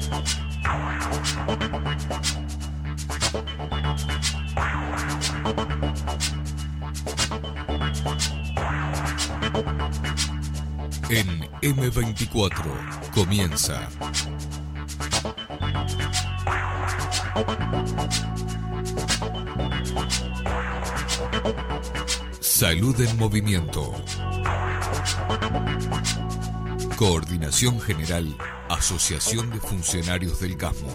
En M24 comienza Salud en Movimiento. Coordinación General, Asociación de Funcionarios del CASMO.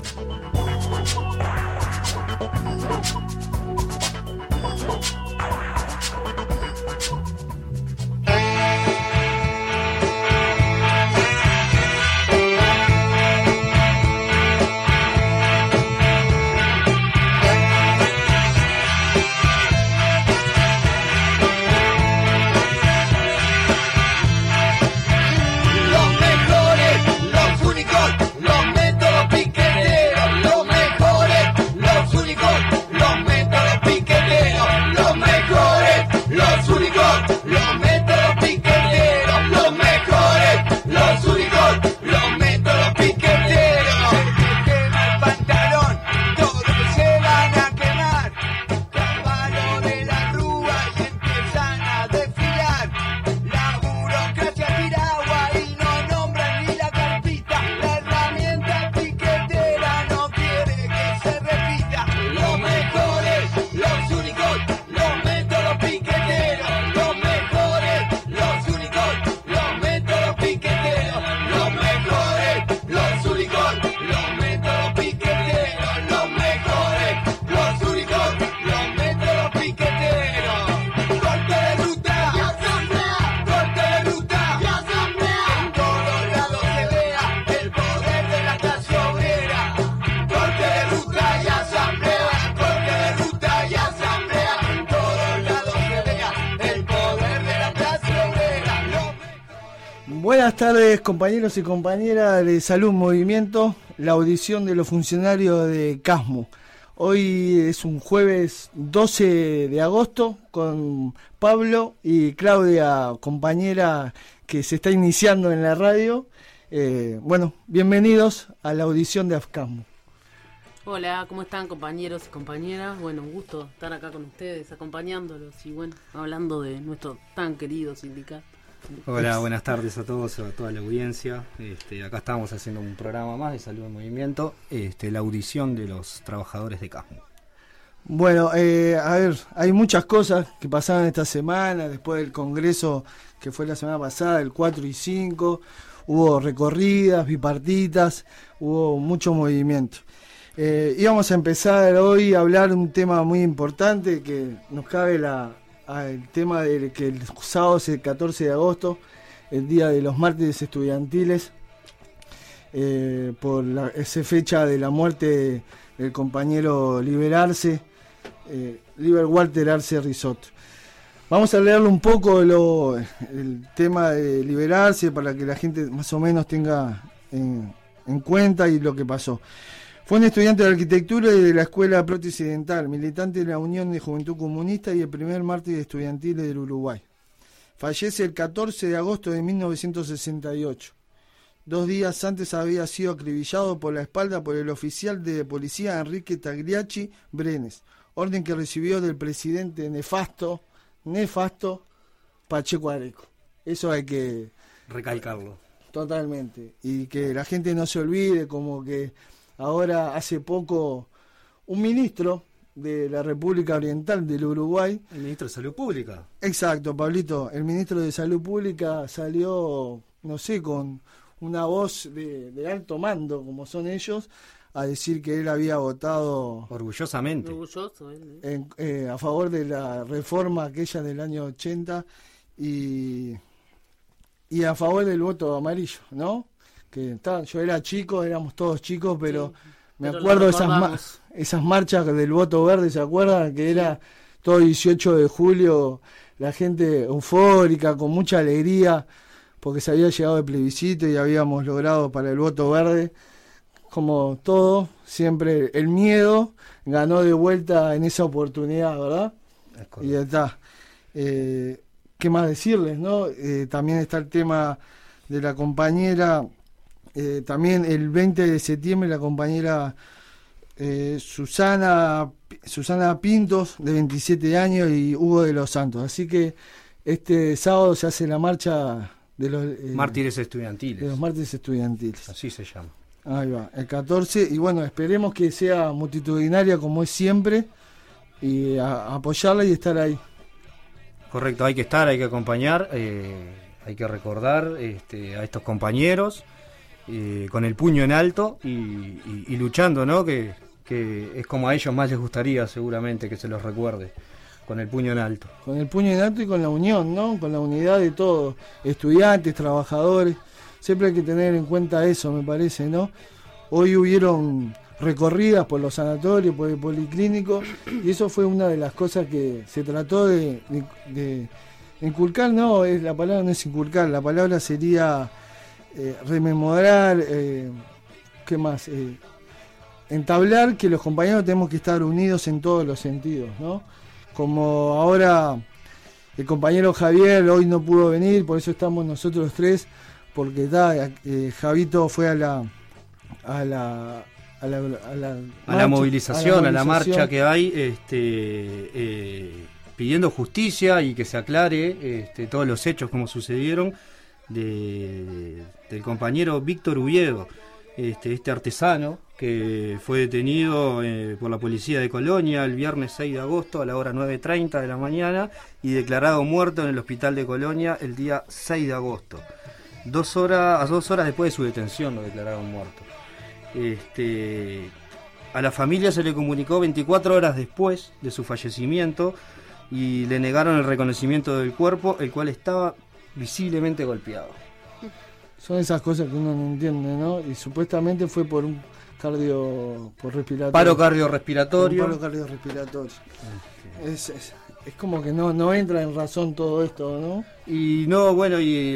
Buenas tardes, compañeros y compañeras de Salud Movimiento, la audición de los funcionarios de CASMO. Hoy es un jueves 12 de agosto con Pablo y Claudia, compañera que se está iniciando en la radio. Bienvenidos a la audición de CASMO. Hola, ¿cómo están, compañeros y compañeras? Bueno, un gusto estar acá con ustedes, acompañándolos y hablando de nuestro tan querido sindicato. Hola, buenas tardes a todos, a toda la audiencia. Acá estamos haciendo un programa más de Salud en Movimiento, la audición de los trabajadores de CASMO. Bueno, hay muchas cosas que pasaron esta semana, después del congreso que fue la semana pasada, el 4 y 5, hubo recorridas, bipartitas, hubo mucho movimiento. Íbamos a empezar hoy a hablar de un tema muy importante que nos cabe el tema de que el sábado es el 14 de agosto, el día de los mártires estudiantiles, por esa fecha de la muerte del compañero Liber Walter Arce Risotto. Vamos a leerle un poco el tema de Liber Arce para que la gente más o menos tenga en cuenta y lo que pasó. Fue un estudiante de arquitectura y de la Escuela Prótesis Dental, militante de la Unión de Juventud Comunista y el primer mártir estudiantil del Uruguay. Fallece el 14 de agosto de 1968. 2 días antes había sido acribillado por la espalda por el oficial de policía Enrique Tagliacci Brenes, orden que recibió del presidente nefasto Pacheco Areco. Eso hay que recalcarlo. Totalmente. Y que la gente no se olvide, como que ahora, hace poco, un ministro de la República Oriental del Uruguay... El ministro de Salud Pública. Exacto, Pablito. El ministro de Salud Pública salió, no sé, con una voz de alto mando, como son ellos, a decir que él había votado... Orgullosamente. Orgulloso, él. A favor de la reforma aquella del año 80 y a favor del voto amarillo, ¿no? Yo era chico, éramos todos chicos, pero sí, me acuerdo esas marchas del voto verde, ¿se acuerdan? Que era todo 18 de julio, la gente eufórica, con mucha alegría, porque se había llegado el plebiscito y habíamos logrado para el voto verde. Como todo, siempre el miedo ganó de vuelta en esa oportunidad, ¿verdad? Y ya está. ¿Qué más decirles, no? También está el tema de la compañera también el 20 de septiembre la compañera Susana Pintos, de 27 años, y Hugo de los Santos. Así que este sábado se hace la marcha de los mártires estudiantiles. De los mártires estudiantiles. Así se llama. Ahí va, el 14. Y bueno, esperemos que sea multitudinaria como es siempre, y apoyarla y estar ahí. Correcto, hay que estar, hay que acompañar, hay que recordar a estos compañeros con el puño en alto y luchando, ¿no? Que es como a ellos más les gustaría seguramente que se los recuerde, con el puño en alto. Con el puño en alto y con la unión, ¿no? Con la unidad de todos, estudiantes, trabajadores. Siempre hay que tener en cuenta eso, me parece, ¿no? Hoy hubieron recorridas por los sanatorios, por el policlínico, y eso fue una de las cosas que se trató de inculcar. No, la palabra no es inculcar, la palabra sería rememorar, ¿qué más? Entablar que los compañeros tenemos que estar unidos en todos los sentidos, ¿no? Como ahora el compañero Javier hoy no pudo venir, por eso estamos nosotros tres, porque Javito fue a la movilización, a la marcha que hay, pidiendo justicia y que se aclare todos los hechos como sucedieron del compañero Víctor Ubiedo, este artesano que fue detenido por la policía de Colonia el viernes 6 de agosto a la hora 9:30 de la mañana y declarado muerto en el hospital de Colonia el día 6 de agosto. 2 horas después de su detención lo declararon muerto. A la familia se le comunicó 24 horas después de su fallecimiento y le negaron el reconocimiento del cuerpo, el cual estaba visiblemente golpeado. Son esas cosas que uno no entiende, ¿no? Y supuestamente fue por un respiratorio. Paro cardiorrespiratorio. Es como que no entra en razón todo esto, ¿no? Y no, bueno,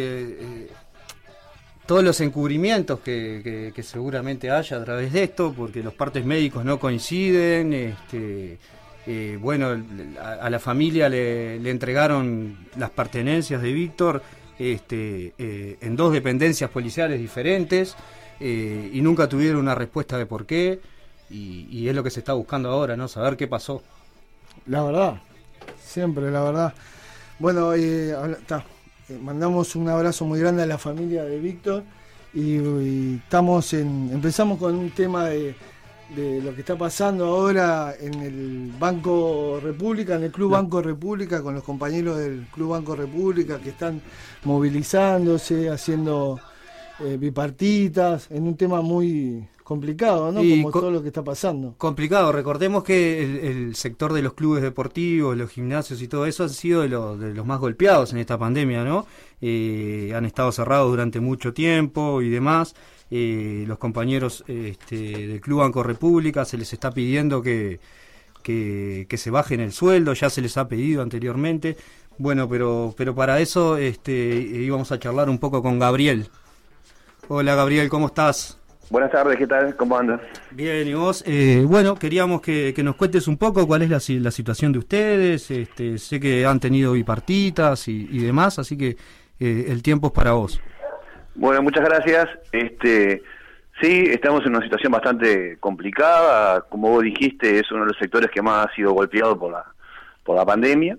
todos los encubrimientos que seguramente haya a través de esto, porque los partes médicos no coinciden, bueno, a la familia le entregaron las pertenencias de Víctor en 2 dependencias policiales diferentes, y nunca tuvieron una respuesta de por qué, y es lo que se está buscando ahora, ¿no? Saber qué pasó. La verdad, siempre la verdad. Bueno, mandamos un abrazo muy grande a la familia de Víctor y empezamos con un tema de lo que está pasando ahora en el Banco República, en el Club Banco República, con los compañeros del Club Banco República que están movilizándose, haciendo bipartitas, en un tema muy complicado, ¿no? Como todo lo que está pasando. Complicado, recordemos que el sector de los clubes deportivos, los gimnasios y todo eso han sido de los más golpeados en esta pandemia, ¿no? Han estado cerrados durante mucho tiempo y demás. Los compañeros del Club Banco República se les está pidiendo que se bajen el sueldo, ya se les ha pedido anteriormente. Bueno, pero para eso íbamos a charlar un poco con Gabriel. Hola Gabriel, ¿cómo estás? Buenas tardes, ¿qué tal? ¿Cómo andas? Bien, ¿y vos? Bueno, queríamos que nos cuentes un poco cuál es la situación de ustedes. Sé que han tenido bipartitas y demás, así que el tiempo es para vos. Bueno, muchas gracias. Sí, estamos en una situación bastante complicada. Como vos dijiste, es uno de los sectores que más ha sido golpeado por la pandemia.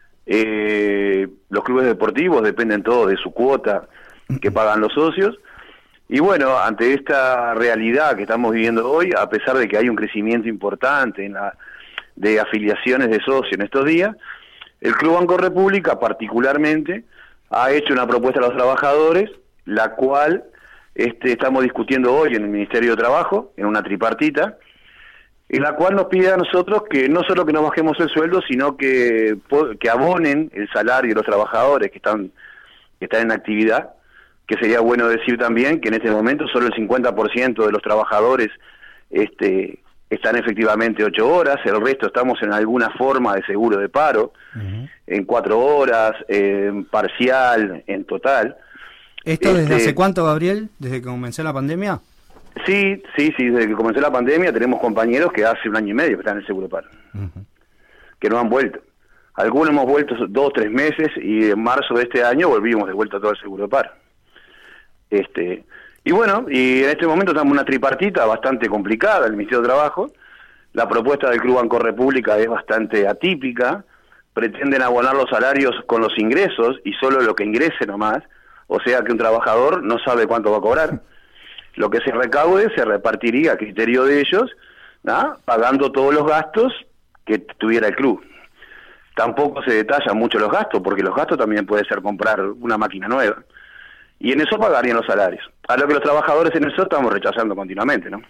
Los clubes deportivos dependen todos de su cuota que pagan los socios. Y bueno, ante esta realidad que estamos viviendo hoy, a pesar de que hay un crecimiento importante de afiliaciones de socios en estos días, el Club Banco República particularmente ha hecho una propuesta a los trabajadores, la cual estamos discutiendo hoy en el Ministerio de Trabajo, en una tripartita, en la cual nos pide a nosotros que no solo que nos bajemos el sueldo, sino que abonen el salario de los trabajadores que están en actividad, que sería bueno decir también que en este momento solo el 50% de los trabajadores están efectivamente 8 horas, el resto estamos en alguna forma de seguro de paro, en 4 horas, en parcial, en total. ¿Esto desde hace cuánto, Gabriel? ¿Desde que comenzó la pandemia? Sí, desde que comenzó la pandemia tenemos compañeros que hace 1 año y medio que están en el seguro de paro, que no han vuelto. Algunos hemos vuelto 2 o 3 meses y en marzo de este año volvimos de vuelta a todo el seguro de paro. Y bueno, y en este momento estamos en una tripartita bastante complicada, el Ministerio de Trabajo. La propuesta del Club Banco República es bastante atípica, pretenden abonar los salarios con los ingresos y solo lo que ingrese nomás, o sea que un trabajador no sabe cuánto va a cobrar. Lo que se recaude se repartiría a criterio de ellos, ¿no? Pagando todos los gastos que tuviera el club. Tampoco se detallan mucho los gastos, porque los gastos también puede ser comprar una máquina nueva. Y en eso pagarían los salarios. A lo que los trabajadores en eso estamos rechazando continuamente, ¿no?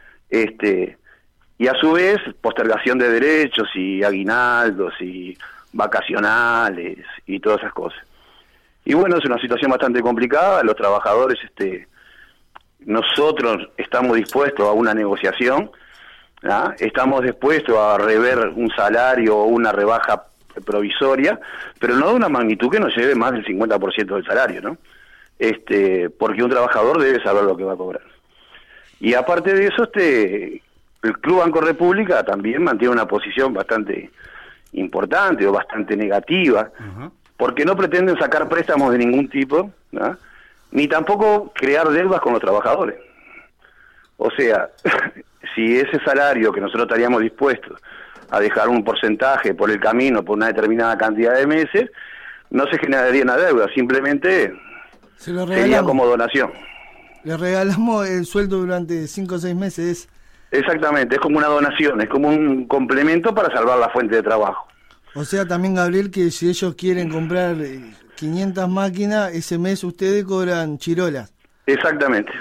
Y a su vez, postergación de derechos y aguinaldos y vacacionales y todas esas cosas. Y bueno, es una situación bastante complicada. Los trabajadores, nosotros estamos dispuestos a una negociación, ¿no? Estamos dispuestos a rever un salario o una rebaja provisoria, pero no de una magnitud que nos lleve más del 50% del salario, ¿no? Porque un trabajador debe saber lo que va a cobrar. Y aparte de eso, el Club Banco República también mantiene una posición bastante importante o bastante negativa, porque no pretenden sacar préstamos de ningún tipo, ¿no? Ni tampoco crear deudas con los trabajadores. O sea, si ese salario que nosotros estaríamos dispuestos a dejar un porcentaje por el camino por una determinada cantidad de meses, no se generaría una deuda, simplemente sería como donación. Le regalamos el sueldo durante 5 o 6 meses. Exactamente, es como una donación, es como un complemento para salvar la fuente de trabajo. O sea, también, Gabriel, que si ellos quieren comprar 500 máquinas, ese mes ustedes cobran chirolas. Exactamente.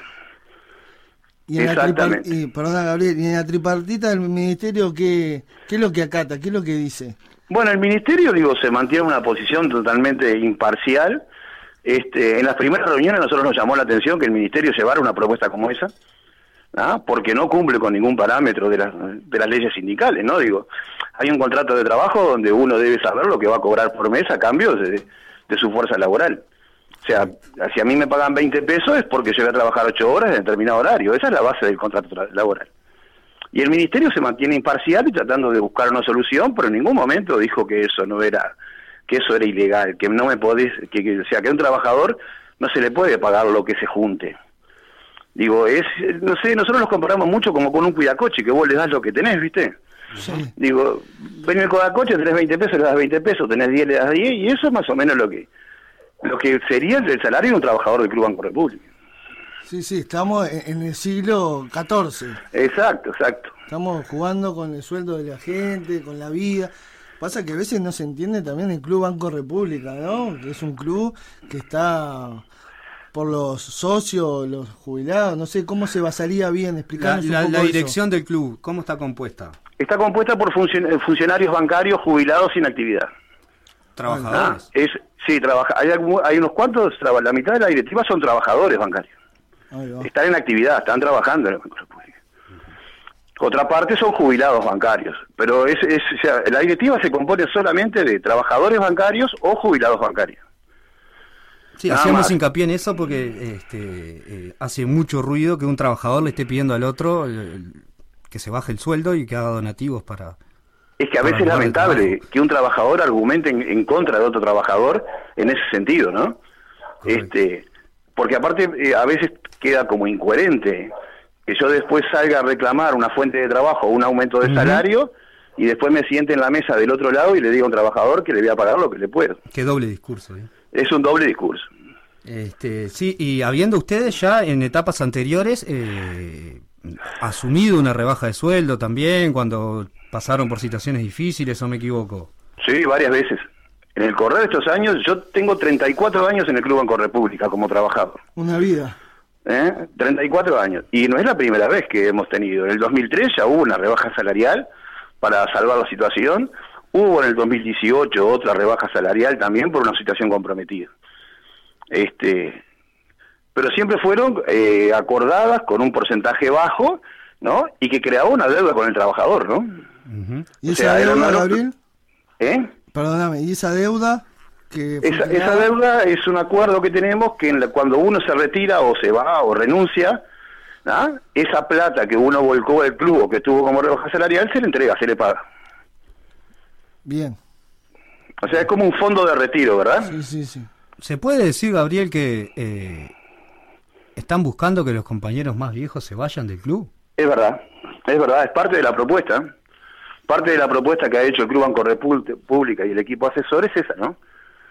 Y en perdona, Gabriel, y en la tripartita del Ministerio, ¿qué es lo que acata? ¿Qué es lo que dice? Bueno, el Ministerio, se mantiene una posición totalmente imparcial. En las primeras reuniones nosotros nos llamó la atención que el Ministerio llevara una propuesta como esa, ¿no? Porque no cumple con ningún parámetro de las leyes sindicales, ¿no? Hay un contrato de trabajo donde uno debe saber lo que va a cobrar por mes a cambio de su fuerza laboral. O sea, si a mí me pagan 20 pesos es porque yo voy a trabajar 8 horas en determinado horario. Esa es la base del contrato laboral. Y el Ministerio se mantiene imparcial y tratando de buscar una solución, pero en ningún momento dijo que eso no era, que eso era ilegal, que no me podés, o sea, que a un trabajador no se le puede pagar lo que se junte. No sé, nosotros nos comparamos mucho como con un cuidacoche, que vos le das lo que tenés, ¿viste? Sí. Ven el cuidacoche, tenés 20 pesos, le das 20 pesos, tenés 10, le das 10, y eso es más o menos lo que sería el salario de un trabajador del Club Banco República. Sí, estamos en el siglo XIV. Exacto. Estamos jugando con el sueldo de la gente, con la vida. Pasa que a veces no se entiende también el Club Banco República, ¿no? Que es un club que está por los socios, los jubilados, no sé cómo se basaría bien, explicarnos un poco la dirección eso. del club, ¿cómo está compuesta? Está compuesta por funcionarios bancarios jubilados sin actividad. ¿Trabajadores? Sí, hay unos cuantos, la mitad de la directiva son trabajadores bancarios. Están en actividad, están trabajando en el Banco República. Otra parte son jubilados bancarios, pero o sea, la directiva se compone solamente de trabajadores bancarios o jubilados bancarios. Sí, hacemos hincapié en eso porque hace mucho ruido que un trabajador le esté pidiendo al otro que se baje el sueldo y que haga donativos para... Es que a veces es lamentable que un trabajador argumente en contra de otro trabajador en ese sentido, ¿no? Porque aparte a veces queda como incoherente que yo después salga a reclamar una fuente de trabajo o un aumento de salario y después me siente en la mesa del otro lado y le diga a un trabajador que le voy a pagar lo que le puedo. Qué doble discurso, ¿eh? Es un doble discurso. Sí, y habiendo ustedes ya en etapas anteriores asumido una rebaja de sueldo también cuando pasaron por situaciones difíciles, ¿o me equivoco? Sí, varias veces. En el correr de estos años, yo tengo 34 años en el Club Banco República como trabajador. Una vida. 34 años. Y no es la primera vez que hemos tenido. En el 2003 ya hubo una rebaja salarial para salvar la situación. Hubo en el 2018 otra rebaja salarial también por una situación comprometida. Pero siempre fueron acordadas con un porcentaje bajo, ¿no? Y que creaba una deuda con el trabajador, ¿no? ¿Y esa deuda, Gabriel? Perdóname, ¿y esa deuda? Esa deuda es un acuerdo que tenemos que cuando uno se retira o se va o renuncia, ¿no? Esa plata que uno volcó del club o que tuvo como rebaja salarial se le entrega, se le paga. Bien. O sea, es como un fondo de retiro, ¿verdad? Sí. ¿Se puede decir, Gabriel, que ¿Están buscando que los compañeros más viejos se vayan del club? Es verdad, es parte de la propuesta. Parte de la propuesta que ha hecho el Club Banco República y el equipo asesor es esa, ¿no?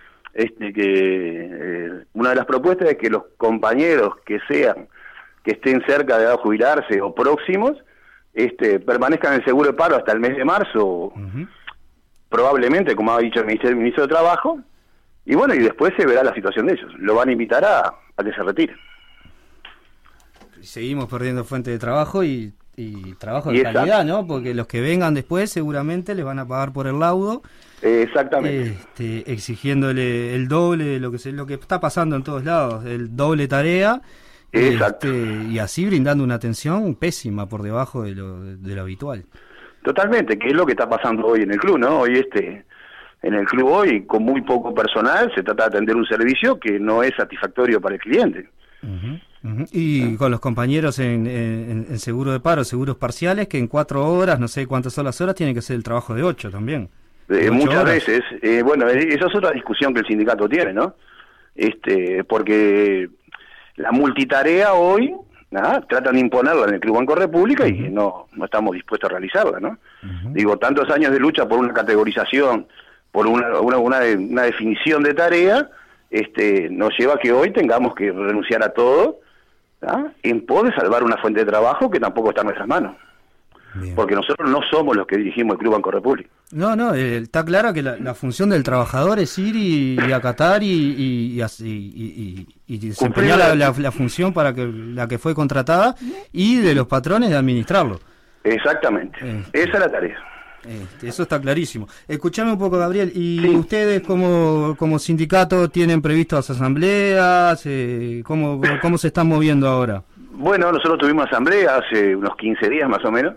Una de las propuestas es que los compañeros que estén cerca de edad de jubilarse o próximos, permanezcan en el seguro de paro hasta el mes de marzo, probablemente, como ha dicho el ministro de Trabajo, y bueno, y después se verá la situación de ellos. Lo van a invitar a que se retiren. Seguimos perdiendo fuente de trabajo y trabajo de calidad, ¿no? Porque los que vengan después seguramente les van a pagar por el laudo. Exactamente. Exigiéndole el doble de lo que está pasando en todos lados, el doble tarea. Exacto. Y así brindando una atención pésima por debajo de lo habitual. Totalmente, que es lo que está pasando hoy en el club, ¿no? Hoy en el club hoy, con muy poco personal, se trata de atender un servicio que no es satisfactorio para el cliente. Y con los compañeros en seguro de paro, seguros parciales, que en 4 horas, no sé cuántas son las horas, tiene que ser el trabajo de 8 también. Muchas veces. Bueno, esa es otra discusión que el sindicato tiene, ¿no? Porque la multitarea hoy, tratan de imponerla en el Club Banco República y no estamos dispuestos a realizarla, ¿no? Digo, tantos años de lucha por una categorización, por una definición de tarea, nos lleva a que hoy tengamos que renunciar a todo, en pos de salvar una fuente de trabajo que tampoco está en nuestras manos. Bien. Porque nosotros no somos los que dirigimos el Club Banco República. No, está claro que la función del trabajador es ir y acatar y desempeñar la función para la que fue contratada, y de los patrones de administrarlo. Exactamente, esa es la tarea. Eso está clarísimo. Escuchame un poco, Gabriel, ¿y ustedes como sindicato tienen previstas asambleas? ¿Cómo se están moviendo ahora? Bueno, nosotros tuvimos asamblea hace unos 15 días más o menos,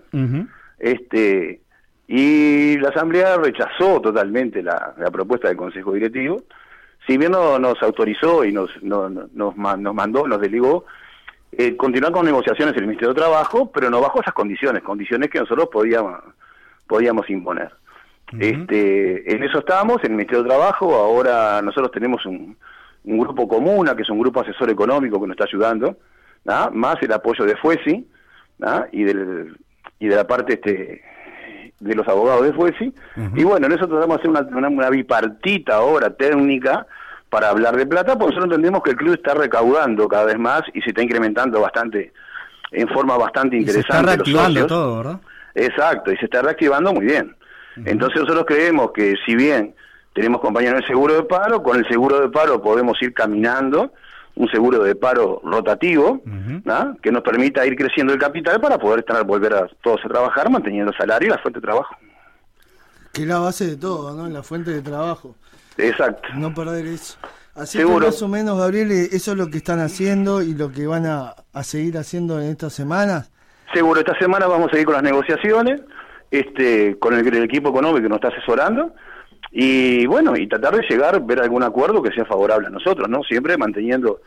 y la asamblea rechazó totalmente la propuesta del Consejo Directivo, si bien no nos autorizó y nos mandó, nos delegó continuar con negociaciones en el Ministerio de Trabajo, pero no bajo esas condiciones que nosotros podíamos imponer. En eso estamos, en el Ministerio de Trabajo. Ahora nosotros tenemos un grupo comuna, que es un grupo asesor económico que nos está ayudando, más el apoyo de FUESI, y de la parte de los abogados de FUESI, y bueno, en eso tratamos de hacer una bipartita ahora técnica para hablar de plata, porque nosotros entendemos que el club está recaudando cada vez más y se está incrementando en forma bastante interesante. Se está reactivando todo, ¿verdad? Exacto, y se está reactivando muy bien. Entonces nosotros creemos que si bien tenemos compañeros en el seguro de paro, con el seguro de paro podemos ir caminando, un seguro de paro rotativo, que nos permita ir creciendo el capital para poder volver a todos a trabajar, manteniendo el salario y la fuente de trabajo. Que es la base de todo, ¿no? La fuente de trabajo. Exacto. No perder eso. Así Seguro. que más o menos, Gabriel, eso es lo que están haciendo y lo que van a seguir haciendo en estas semanas. Seguro, esta semana vamos a seguir con las negociaciones, con el equipo económico que nos está asesorando, y bueno, y tratar de ver algún acuerdo que sea favorable a nosotros, ¿no? Siempre manteniendo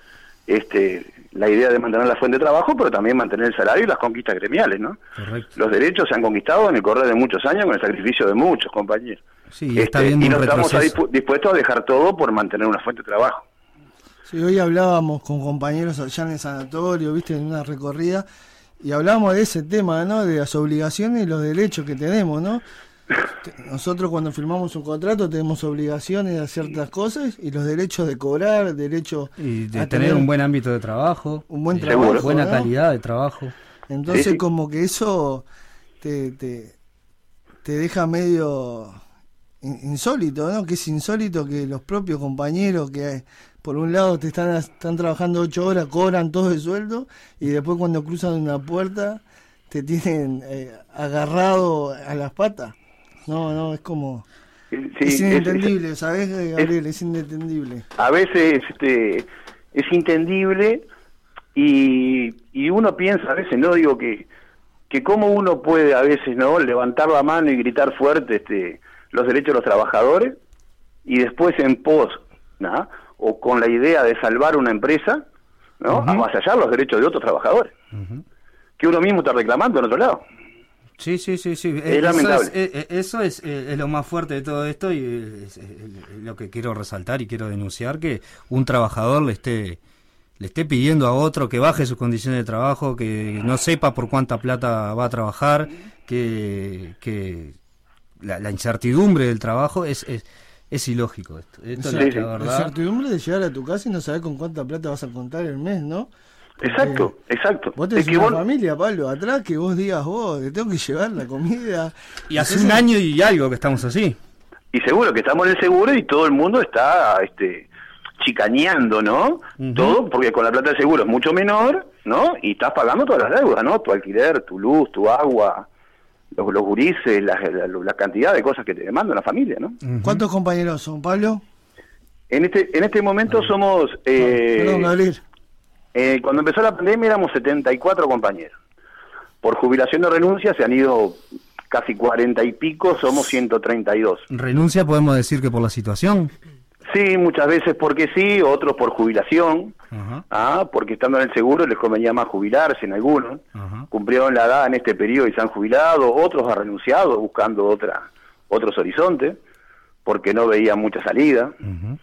la idea de mantener la fuente de trabajo, pero también mantener el salario y las conquistas gremiales, ¿no? Correcto. Los derechos se han conquistado en el correr de muchos años con el sacrificio de muchos compañeros. Sí, está viendo y un no estamos retroceso. dispuestos a dejar todo por mantener una fuente de trabajo. Sí, hoy hablábamos con compañeros allá en el sanatorio, viste, en una recorrida, y hablábamos de ese tema, ¿no? De las obligaciones y los derechos que tenemos, ¿no? Nosotros cuando firmamos un contrato tenemos obligaciones de hacer ciertas cosas y los derechos de cobrar, derechos y de tener un buen ámbito de trabajo, un buen trabajo, buena ¿no? calidad de trabajo. Entonces Sí. como que eso te deja medio insólito, ¿no? Que es insólito que los propios compañeros que por un lado te están trabajando 8 horas, cobran todo el sueldo, y después cuando cruzan una puerta te tienen agarrado a las patas. No, es como... Sí, es inentendible, ¿sabes, Gabriel? Es inentendible. A veces es entendible y uno piensa a veces, no digo que cómo uno puede a veces no levantar la mano y gritar fuerte los derechos de los trabajadores y después en pos, ¿no? O con la idea de salvar una empresa, ¿no? Avasallar los derechos de otros trabajadores, que uno mismo está reclamando en otro lado. Sí. Es lamentable. Eso es lo más fuerte de todo esto, y es lo que quiero resaltar y quiero denunciar, que un trabajador le esté le esté pidiendo a otro que baje sus condiciones de trabajo, que no sepa por cuánta plata va a trabajar, que la incertidumbre del trabajo es ilógico esto. Esto Sí, es la la verdad. incertidumbre de llegar a tu casa y no saber con cuánta plata vas a contar el mes, ¿no? Porque Exacto. Vos tenés Es que una vos- familia, Pablo, atrás, que vos digas, te tengo que llevar la comida. Y hace un año y algo que estamos así. Y seguro que estamos en el seguro y todo el mundo está chicaneando, ¿no? Ujú. Todo, porque con la plata del seguro es mucho menor, ¿no? Y estás pagando todas las deudas, ¿no? Tu alquiler, tu luz, tu agua, los gurises, la cantidad de cosas que te demanda la familia, ¿no? ¿Cuántos compañeros son, Pablo? En este momento somos... Perdón, Gabriel. Cuando empezó la pandemia éramos 74 compañeros. Por jubilación o renuncia se han ido casi 40 y pico, somos 132. Renuncia, podemos decir que por la situación. Sí, muchas veces porque sí, otros por jubilación, Ajá. porque estando en el seguro les convenía más jubilarse en algunos. Ajá. Cumplieron la edad en este periodo y se han jubilado, otros han renunciado buscando otros horizontes, porque no veían mucha salida. Ujú.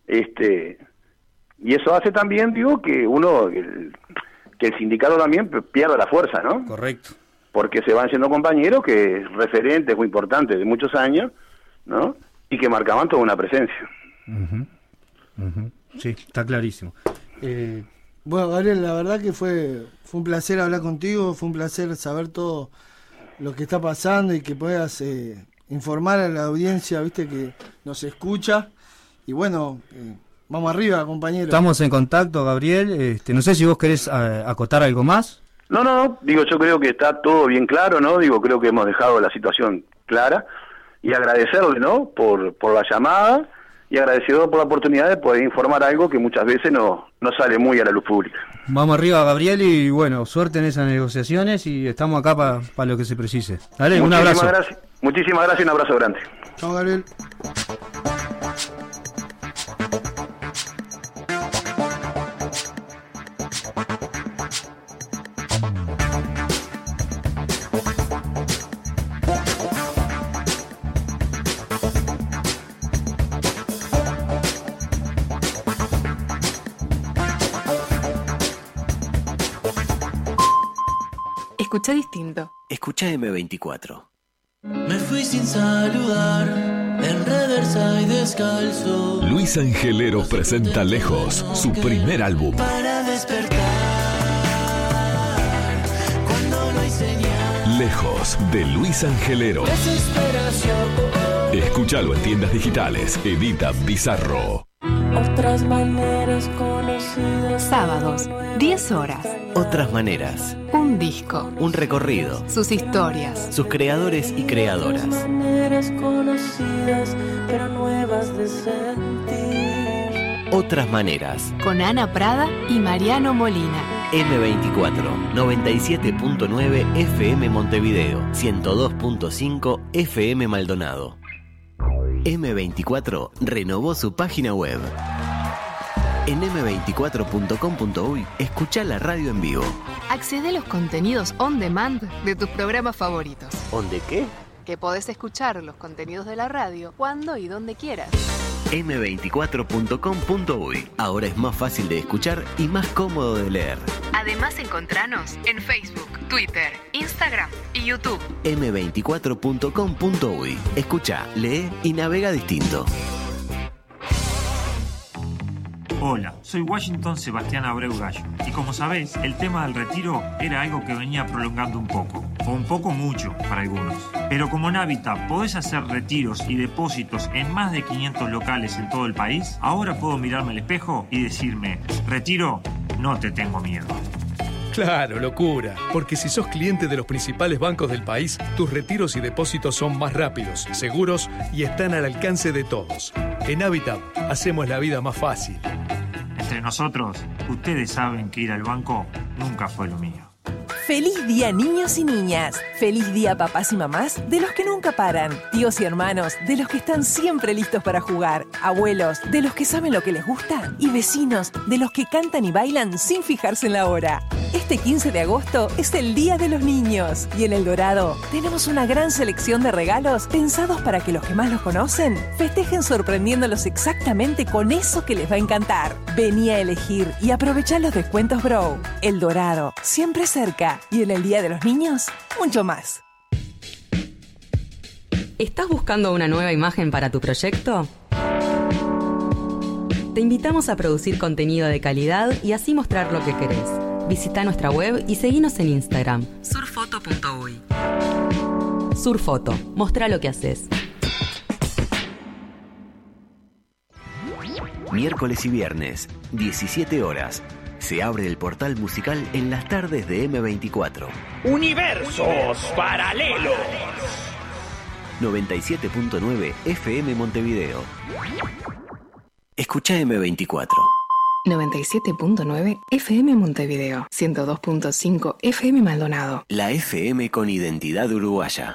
Y eso hace también, digo, que que el sindicato también pierda la fuerza, ¿no? Correcto. Porque se van siendo compañeros que referentes muy importantes de muchos años, ¿no? Y que marcaban toda una presencia. Ujú. Ujú. Sí, está clarísimo. Bueno, Gabriel, la verdad que fue un placer hablar contigo, fue un placer saber todo lo que está pasando y que puedas informar a la audiencia, viste, que nos escucha. Y bueno, vamos arriba, compañero. Estamos en contacto, Gabriel. No sé si vos querés acotar algo más. No, digo, yo creo que está todo bien claro, ¿no? Digo, creo que hemos dejado la situación clara y agradecerle, ¿no? Por la llamada y agradecido por la oportunidad de poder informar algo que muchas veces no sale muy a la luz pública. Vamos arriba, Gabriel, y bueno, suerte en esas negociaciones y estamos acá para lo que se precise. Dale, un abrazo. Muchísimas gracias y un abrazo grande. Chao, Gabriel. Escucha distinto. Escucha M24. Me fui sin saludar, en reversa y descalzo. Luis Angeleros presenta Lejos, su primer álbum. Para despertar, cuando no hay señal. Lejos, de Luis Angeleros. Desesperación. Escúchalo en tiendas digitales. Edita Bizarro. Otras maneras conocidas. Sábados, 10 horas. Otras maneras. Un disco. Un recorrido. Sus historias. Sus creadores y creadoras. Maneras conocidas, pero nuevas de sentir. Otras maneras. Con Ana Prada y Mariano Molina. M24, 97.9 FM Montevideo, 102.5 FM Maldonado. M24 renovó su página web. En m24.com.uy escucha la radio en vivo. Accede a los contenidos on demand de tus programas favoritos. ¿Dónde qué? Que podés escuchar los contenidos de la radio cuando y donde quieras. m24.com.uy. Ahora es más fácil de escuchar y más cómodo de leer. Además, encontranos en Facebook, Twitter, Instagram y YouTube. m24.com.uy. Escucha, lee y navega distinto. Hola, soy Washington Sebastián Abreu Gallo y como sabés, el tema del retiro era algo que venía prolongando un poco, o un poco mucho para algunos. Pero como en Habitat podés hacer retiros y depósitos en más de 500 locales en todo el país, ahora puedo mirarme al espejo y decirme, retiro, no te tengo miedo. Claro, locura, porque si sos cliente de los principales bancos del país, tus retiros y depósitos son más rápidos, seguros y están al alcance de todos. En Habitat hacemos la vida más fácil. Entre nosotros, ustedes saben que ir al banco nunca fue lo mío. ¡Feliz Día, niños y niñas! Feliz día, papás y mamás, de los que nunca paran. Tíos y hermanos, de los que están siempre listos para jugar. Abuelos, de los que saben lo que les gusta. Y vecinos, de los que cantan y bailan sin fijarse en la hora. Este 15 de agosto es el Día de los Niños. Y en El Dorado tenemos una gran selección de regalos pensados para que los que más los conocen festejen sorprendiéndolos exactamente con eso que les va a encantar. Vení a elegir y aprovechá los descuentos Bro. El Dorado, siempre cerca. Y en el Día de los Niños, mucho más. ¿Estás buscando una nueva imagen para tu proyecto? Te invitamos a producir contenido de calidad y así mostrar lo que querés. Visita nuestra web y seguinos en Instagram, surfoto.uy. Surfoto, mostrá lo que haces. Miércoles y viernes, 17 horas. Se abre el portal musical en las tardes de M24. Universos paralelos. 97.9 FM Montevideo. Escucha M24. 97.9 FM Montevideo. 102.5 FM Maldonado. La FM con identidad uruguaya.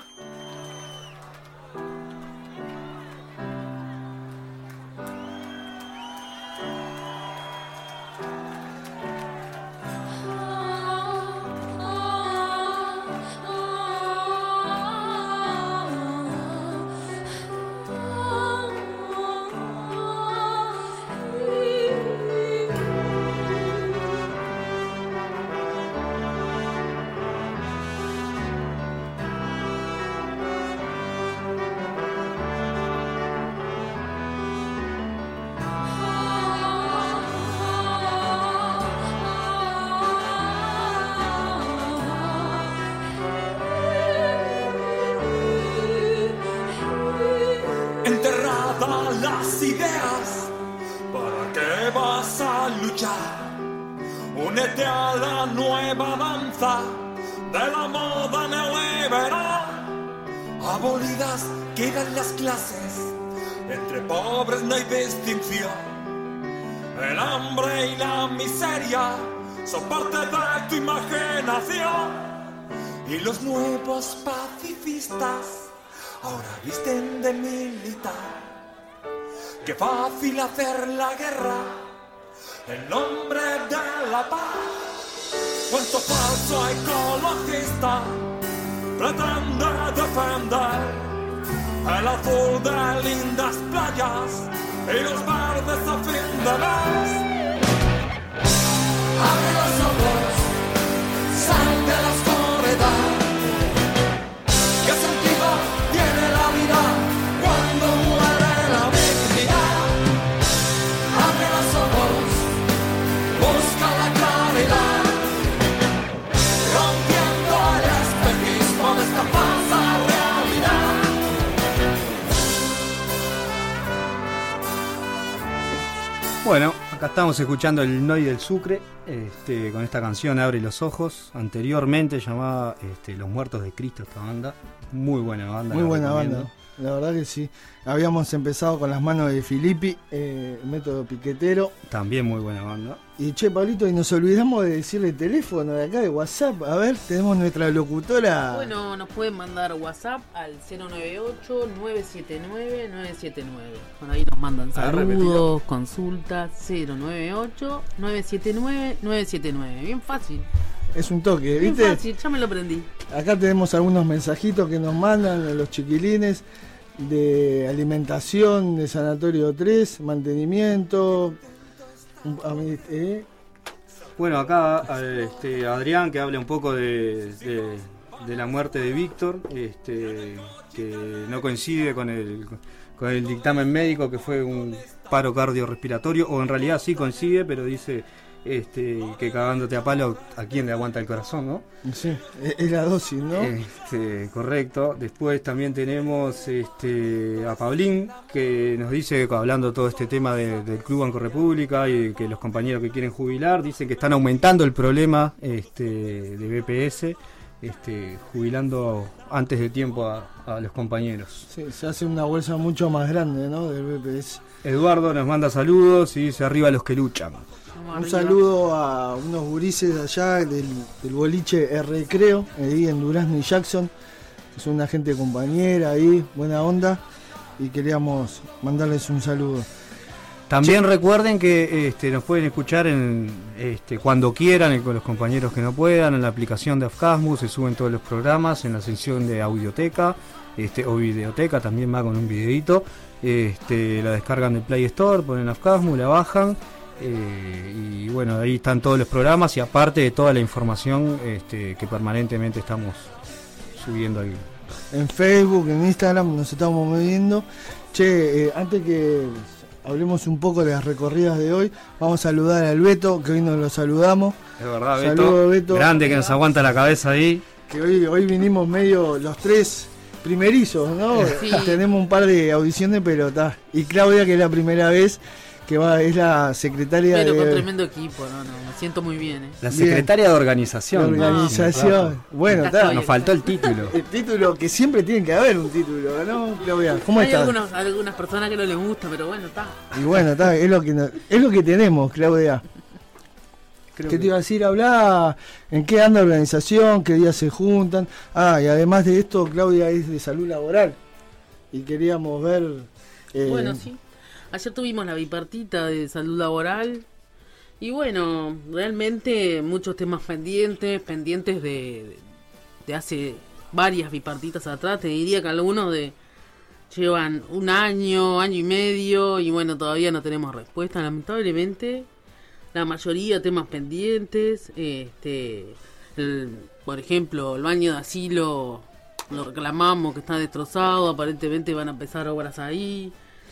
Enterradas las ideas, ¿para qué vas a luchar? Únete a la nueva danza de la moda neoliberal. Abolidas quedan las clases, entre pobres no hay distinción. El hambre y la miseria son parte de tu imaginación. Y los nuevos pacifistas ahora visten de militar. Qué fácil hacer la guerra en nombre de la paz. Cuánto falso ecologista pretende defender el azul de lindas playas y los verdes a fin de mes. Abre los ojos, sal de la oscuridad. ¿Qué sentido tiene la vida cuando muere la dignidad? Abre los ojos, busca la claridad, rompiendo el espejismo de esta falsa realidad. Bueno, acá estamos escuchando el Noi del Sucre, con esta canción Abre los Ojos, anteriormente llamada Los Muertos de Cristo, esta banda. Muy buena banda. Muy buena banda, la verdad que sí. Habíamos empezado con Las Manos de Filippi, Método Piquetero. También muy buena banda. Y che, Pablito, y nos olvidamos de decirle el teléfono de acá de WhatsApp. A ver, tenemos nuestra locutora. Bueno, nos pueden mandar WhatsApp al 098-979-979. Bueno, ahí nos mandan saludos, consultas, 098-979-979. Bien fácil. Es un toque, Bien ¿viste? fácil, ya me lo aprendí. Acá tenemos algunos mensajitos que nos mandan los chiquilines de alimentación, de Sanatorio 3, mantenimiento. Bueno, acá Adrián, que habla un poco de la muerte de Víctor, que no coincide con el dictamen médico, que fue un paro cardiorrespiratorio, o en realidad sí coincide, pero dice que cagándote a palo, ¿a quién le aguanta el corazón, no? Sí, es la dosis, ¿no? Correcto. Después también tenemos a Pablín, que nos dice, hablando todo este tema del Club Banco República y que los compañeros que quieren jubilar, dicen que están aumentando el problema de BPS, jubilando antes de tiempo a los compañeros. Sí, se hace una bolsa mucho más grande, ¿no? Del BPS. Eduardo nos manda saludos y dice arriba los que luchan. Un saludo a unos gurises allá del boliche El Recreo, ahí en Durazno y Jackson, que son una gente compañera ahí, buena onda, y queríamos mandarles un saludo. También recuerden que nos pueden escuchar cuando quieran, con los compañeros que no puedan, en la aplicación de Afcasmus, se suben todos los programas, en la sección de audioteca o videoteca, también va con un videito, la descargan del Play Store, ponen Afcasmus, la bajan, y bueno, ahí están todos los programas y aparte de toda la información que permanentemente estamos subiendo ahí. En Facebook, en Instagram nos estamos moviendo. Antes que hablemos un poco de las recorridas de hoy, vamos a saludar al Beto, que hoy nos lo saludamos. Es verdad, Saludo, Beto, grande que nos aguanta la cabeza ahí. Que hoy vinimos medio los tres primerizos, ¿no? Sí. Tenemos un par de audiciones, pero está. Y Claudia, que es la primera vez que es la secretaria pero con tremendo equipo, me siento muy bien. La secretaria de organización. Claro. Bueno, está. Nos faltó el título. El título, que siempre tiene que haber un título, ¿no, Claudia? ¿Cómo Hay estás? algunas personas que no les gusta, pero bueno, está. Y bueno, está, es lo que tenemos, Claudia. ¿Qué te iba a decir? Habla en qué anda la organización, qué días se juntan. Y además de esto, Claudia es de salud laboral. Y queríamos ver... Bueno, sí. Ayer tuvimos la bipartita de salud laboral y bueno, realmente muchos temas pendientes de hace varias bipartitas atrás. Te diría que algunos llevan un año y medio y bueno, todavía no tenemos respuesta, lamentablemente. La mayoría temas pendientes, por ejemplo, el baño de asilo lo reclamamos que está destrozado, aparentemente van a empezar obras ahí.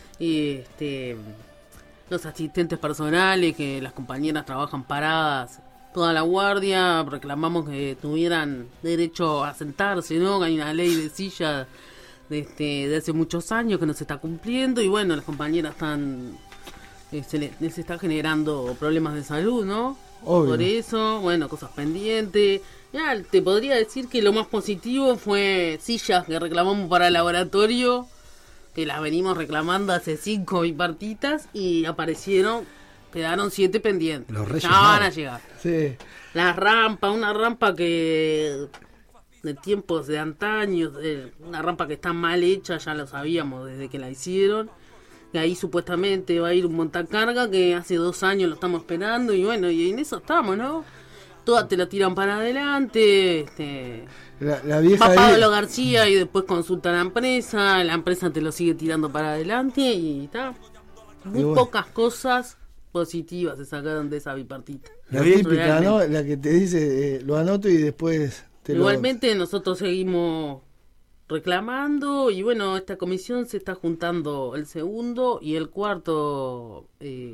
Los asistentes personales, que las compañeras trabajan paradas toda la guardia, reclamamos que tuvieran derecho a sentarse, ¿no? Hay una ley de silla de hace muchos años que no se está cumpliendo y bueno, las compañeras están les está generando problemas de salud, ¿no? Obvio. Por eso, bueno, cosas pendientes. Ya te podría decir que lo más positivo fue sillas que reclamamos para el laboratorio, que las venimos reclamando hace 5 bipartitas y quedaron 7 pendientes. Ya van a llegar. Sí. Una rampa que de tiempos de antaño, una rampa que está mal hecha, ya lo sabíamos desde que la hicieron. Que ahí supuestamente va a ir un montacarga que hace 2 años lo estamos esperando y bueno, y en eso estamos, ¿no? Todas te la tiran para adelante, La vieja va Pablo García y después consulta a la empresa te lo sigue tirando para adelante y está. Muy pocas cosas positivas se sacaron de esa bipartita. La típica, ¿no? La que te dice, lo anoto y después Igualmente nosotros seguimos reclamando y bueno, esta comisión se está juntando el segundo y el cuarto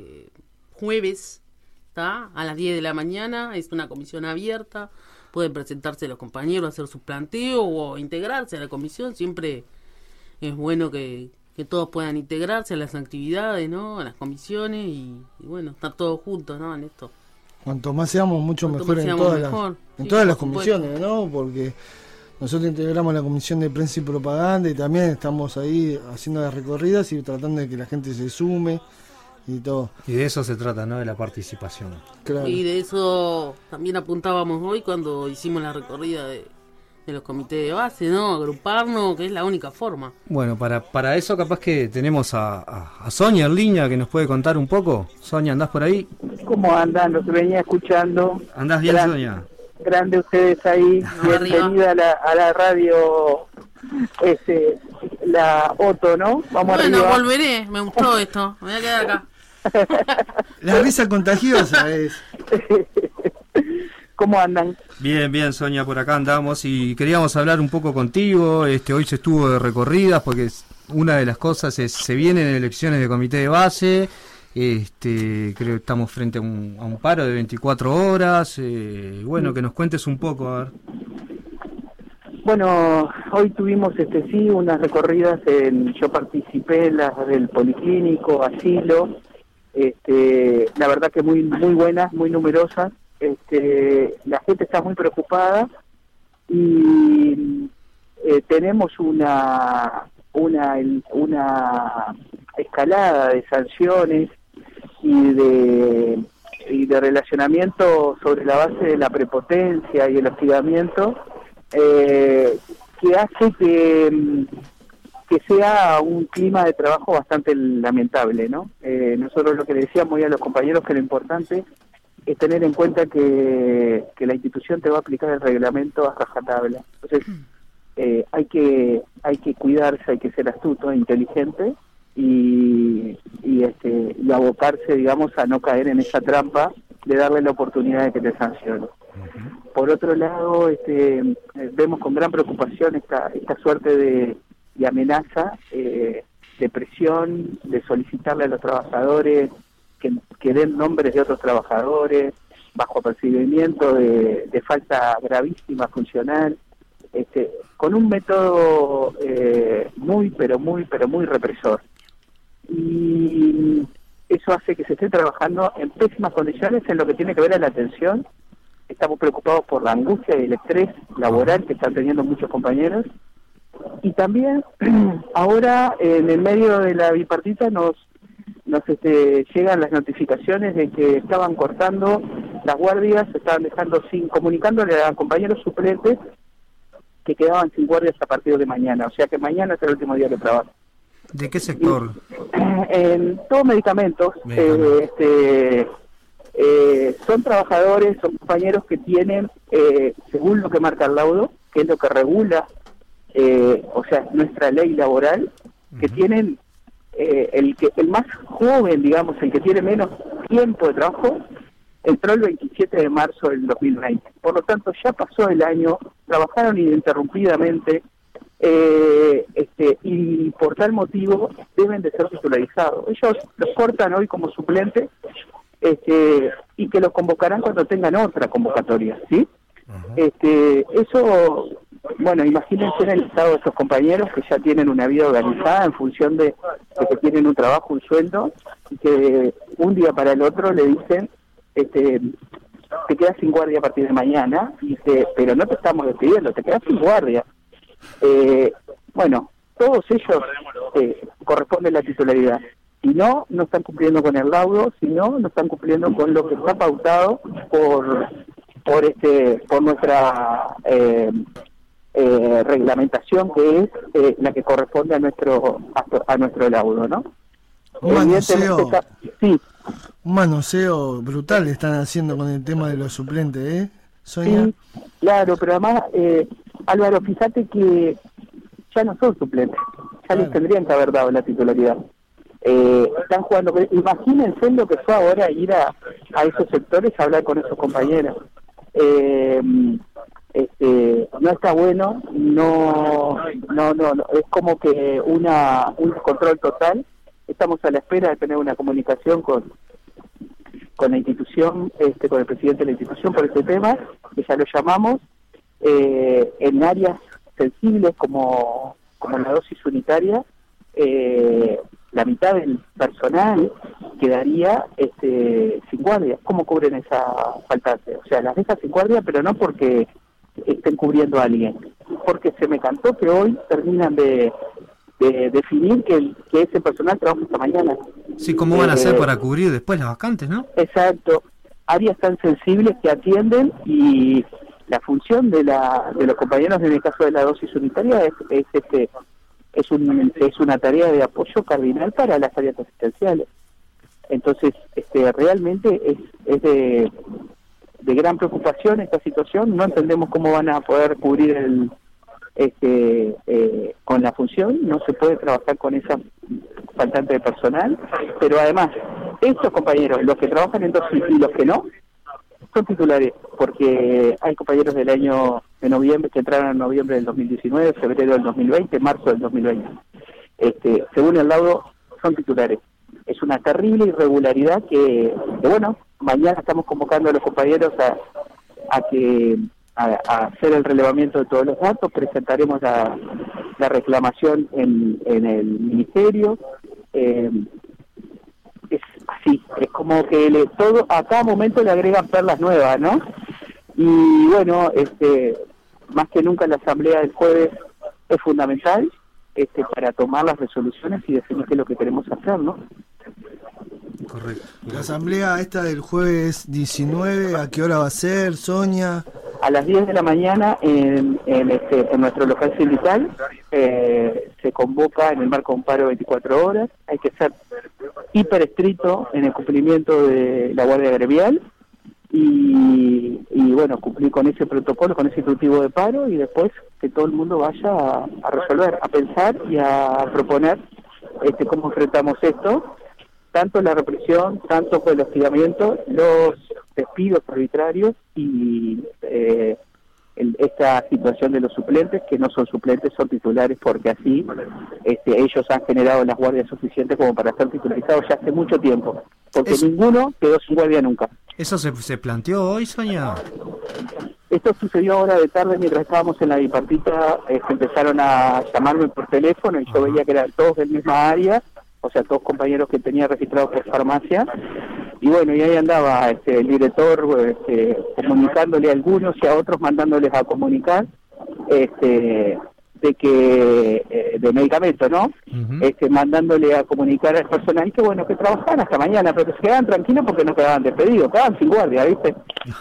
jueves, ¿tá? A las 10 de la mañana, es una comisión abierta. Pueden presentarse los compañeros, hacer sus planteos o integrarse a la comisión. Siempre es bueno que todos puedan integrarse a las actividades, ¿no? A las comisiones y bueno, estar todos juntos, ¿no? En esto. Cuanto más seamos, mucho mejor en todas las comisiones, ¿no? Porque nosotros integramos la comisión de prensa y propaganda y también estamos ahí haciendo las recorridas y tratando de que la gente se sume y todo. Y de eso se trata, ¿no? De la participación. Claro. Y de eso también apuntábamos hoy cuando hicimos la recorrida de los comités de base, ¿no? Agruparnos, que es la única forma. Bueno, para eso capaz que tenemos a Sonia en línea que nos puede contar un poco. Sonia, ¿andás por ahí? ¿Cómo andan? Los venía escuchando. ¿Andás bien, Sonia? Grande ustedes ahí. Bienvenida a la radio, la Otto, ¿no? Vamos bueno, arriba. Volveré, me gustó esto, me voy a quedar acá. La risa contagiosa es. ¿Cómo andan? Bien, Sonia, por acá andamos y queríamos hablar un poco contigo. Hoy se estuvo de recorridas porque una de las cosas es se vienen elecciones de comité de base. Creo que estamos frente a un paro de 24 horas. Bueno, que nos cuentes un poco, a ver. Bueno, hoy tuvimos unas recorridas yo participé en las del Policlínico, Asilo. La verdad que muy buenas, muy numerosas. La gente está muy preocupada y tenemos una escalada de sanciones y de relacionamiento sobre la base de la prepotencia y el hostigamiento, que hace que sea un clima de trabajo bastante lamentable, ¿no? Nosotros lo que le decíamos hoy a los compañeros, que lo importante es tener en cuenta que la institución te va a aplicar el reglamento a rajatabla. Entonces hay que cuidarse, hay que ser astuto e inteligente y abocarse, digamos, a no caer en esa trampa de darle la oportunidad de que te sancione. Por otro lado, vemos con gran preocupación esta suerte de amenaza, de presión, de solicitarle a los trabajadores que den nombres de otros trabajadores, bajo apercibimiento de falta gravísima funcional, con un método muy represor. Y eso hace que se esté trabajando en pésimas condiciones en lo que tiene que ver a la atención. Estamos preocupados por la angustia y el estrés laboral que están teniendo muchos compañeros. Y también ahora, en el medio de la bipartita, nos llegan las notificaciones de que estaban cortando las guardias, estaban dejando comunicándole a compañeros suplentes que quedaban sin guardias a partir de mañana. O sea que mañana es el último día que trabajan. ¿De qué sector? En todos medicamentos. Son trabajadores, son compañeros que tienen, según lo que marca el laudo, que es lo que regula, o sea, nuestra ley laboral, que tienen el más joven, digamos, el que tiene menos tiempo de trabajo, entró el 27 de marzo del 2020. Por lo tanto, ya pasó el año, trabajaron ininterrumpidamente, y por tal motivo deben de ser titularizados. Ellos los cortan hoy como suplentes, y que los convocarán cuando tengan otra convocatoria, ¿sí? Eso, bueno, imagínense en el estado de estos compañeros que ya tienen una vida organizada en función de que tienen un trabajo, un sueldo, y que un día para el otro le dicen, te quedas sin guardia a partir de mañana, y pero no te estamos despidiendo, te quedas sin guardia. Bueno, todos ellos corresponde la titularidad. Si no están cumpliendo con el laudo, si no están cumpliendo con lo que está pautado por nuestra reglamentación, que es la que corresponde a nuestro laudo, ¿no? Un manoseo brutal están haciendo con el tema de los suplentes, Sonia. Sí, claro, pero además, Álvaro, fíjate que ya no son suplentes, ya les tendrían que haber dado la titularidad. Están jugando, imagínense lo que fue ahora ir a esos sectores a hablar con esos compañeros. No está bueno, no, es como que un control total. Estamos a la espera de tener una comunicación con la institución, con el presidente de la institución por este tema, que ya lo llamamos, en áreas sensibles como la dosis unitaria. La mitad del personal quedaría sin guardia. ¿Cómo cubren esa faltante? O sea, las dejan sin guardia, pero no porque estén cubriendo a alguien, porque se me cantó que hoy terminan de definir que ese personal trabaja esta mañana. Sí, ¿cómo van a hacer para cubrir después las vacantes, no? Exacto. Áreas tan sensibles que atienden, y la función de los compañeros en el caso de la dosis unitaria es una tarea de apoyo cardinal para las áreas asistenciales. Entonces, realmente es de gran preocupación esta situación. No entendemos cómo van a poder cubrir con la función. No se puede trabajar con esa faltante de personal, pero además estos compañeros, los que trabajan en dosis y los que no, son titulares, porque hay compañeros del año de noviembre que entraron en noviembre del 2019, febrero del 2020, marzo del 2020. Según el laudo, son titulares. Es una terrible irregularidad que bueno, mañana estamos convocando a los compañeros a hacer el relevamiento de todos los datos. Presentaremos la reclamación en el ministerio. Es así, es como que a cada momento le agregan perlas nuevas, ¿no? Y bueno, más que nunca la asamblea del jueves es fundamental para tomar las resoluciones y definir qué es lo que queremos hacer, ¿no? Correcto. La asamblea esta del jueves 19, ¿a qué hora va a ser, Sonia? A las 10 de la mañana en nuestro local sindical se convoca en el marco de un paro de 24 horas. Hay que ser hiper estricto en el cumplimiento de la guardia gremial y bueno, cumplir con ese protocolo, con ese instructivo de paro, y después que todo el mundo vaya a resolver, a pensar y a proponer cómo enfrentamos esto, tanto la represión, tanto con el hostigamiento, los despidos arbitrarios y esta situación de los suplentes, que no son suplentes, son titulares, porque así ellos han generado las guardias suficientes como para ser titularizados ya hace mucho tiempo, porque ninguno quedó sin guardia nunca. ¿Eso se planteó hoy, Sonia? Esto sucedió ahora de tarde mientras estábamos en la bipartita. Empezaron a llamarme por teléfono y yo veía que eran todos del misma área, o sea, todos compañeros que tenía registrados por farmacia, y bueno, y ahí andaba el director comunicándole a algunos y a otros mandándoles a comunicar de que de medicamentos, ¿no? Mandándole a comunicar al personal que bueno, que trabajaban hasta mañana, pero que se quedaban tranquilos porque no quedaban despedidos, quedaban sin guardia, ¿viste?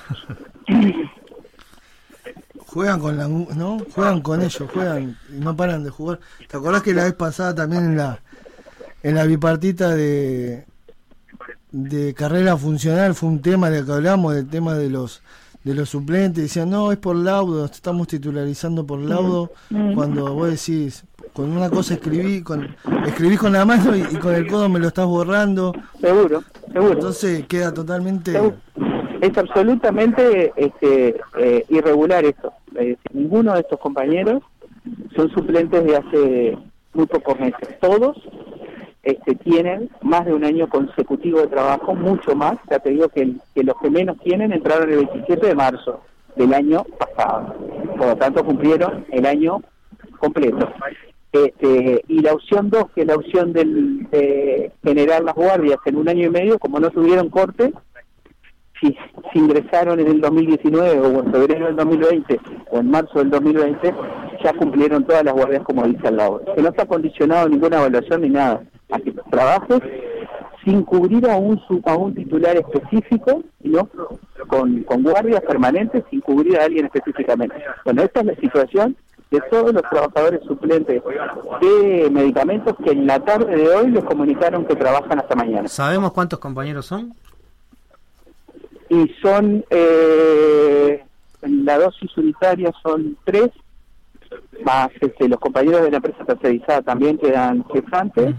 Juegan con juegan con ellos, juegan y no paran de jugar. ¿Te acordás que la vez pasada también en la bipartita de carrera funcional fue un tema de que hablamos, del tema de los suplentes? Decían, no, es por laudo, estamos titularizando por laudo, cuando vos decís, con una cosa escribís con la mano y con el codo me lo estás borrando. Seguro. Entonces queda totalmente... Es absolutamente irregular eso. Ninguno de estos compañeros son suplentes de hace muy pocos meses. Todos tienen más de un año consecutivo de trabajo, mucho más. Ya te digo que los que menos tienen entraron el 27 de marzo del año pasado. Por lo tanto, cumplieron el año completo. Y la opción 2, que es la opción de generar las guardias en un año y medio, como no tuvieron corte, si ingresaron en el 2019 o en febrero del 2020 o en marzo del 2020, ya cumplieron todas las guardias como dice el laudo. Que no está condicionado ninguna evaluación ni nada. A que trabajes sin cubrir a un titular específico, sino con guardias permanentes, sin cubrir a alguien específicamente. Bueno, esta es la situación de todos los trabajadores suplentes de medicamentos que en la tarde de hoy les comunicaron que trabajan hasta mañana. ¿Sabemos cuántos compañeros son? Y son, en la dosis unitaria son 3, más los compañeros de la empresa tercerizada también quedan cesantes.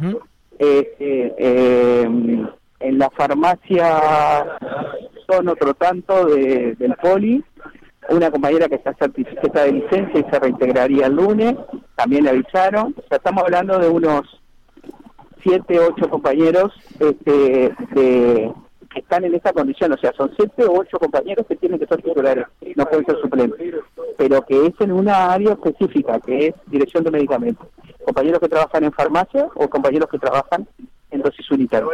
En la farmacia son otro tanto del poli, una compañera que está certificada de licencia y se reintegraría el lunes, también le avisaron. O sea, estamos hablando de unos 7, 8 compañeros que están en esta condición, o sea, son 7 o 8 compañeros que tienen que ser titulares, no pueden ser suplentes, pero que es en una área específica, que es dirección de medicamentos. Compañeros que trabajan en farmacia o compañeros que trabajan en dosis unitaria.